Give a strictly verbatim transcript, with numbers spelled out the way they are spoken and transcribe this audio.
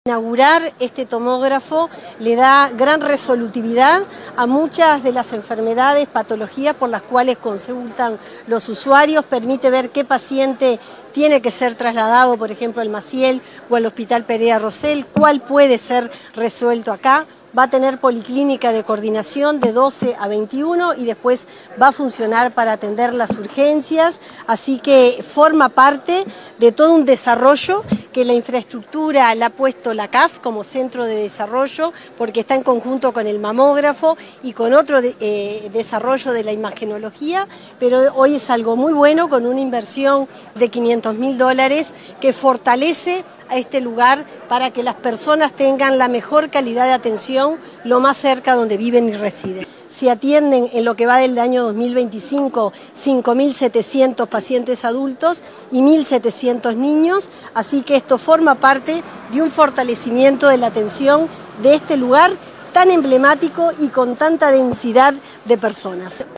Inaugurar este tomógrafo le da gran resolutividad a muchas de las enfermedades, patologías por las cuales consultan los usuarios, permite ver qué paciente tiene que ser trasladado, por ejemplo, al Maciel o al Hospital Pereira Rosell, cuál puede ser resuelto acá. Va a tener policlínica de coordinación de doce a veintiuno y después va a funcionar para atender las urgencias, así que forma parte de todo un desarrollo que la infraestructura la ha puesto la C A F como centro de desarrollo, porque está en conjunto con el mamógrafo y con otro de, eh, desarrollo de la imagenología, pero hoy es algo muy bueno con una inversión de quinientos mil dólares que fortalece a este lugar para que las personas tengan la mejor calidad de atención lo más cerca donde viven y residen. Se atienden en lo que va del año dos mil veinticinco cinco mil setecientos pacientes adultos y mil setecientos niños, así que esto forma parte de un fortalecimiento de la atención de este lugar tan emblemático y con tanta densidad de personas.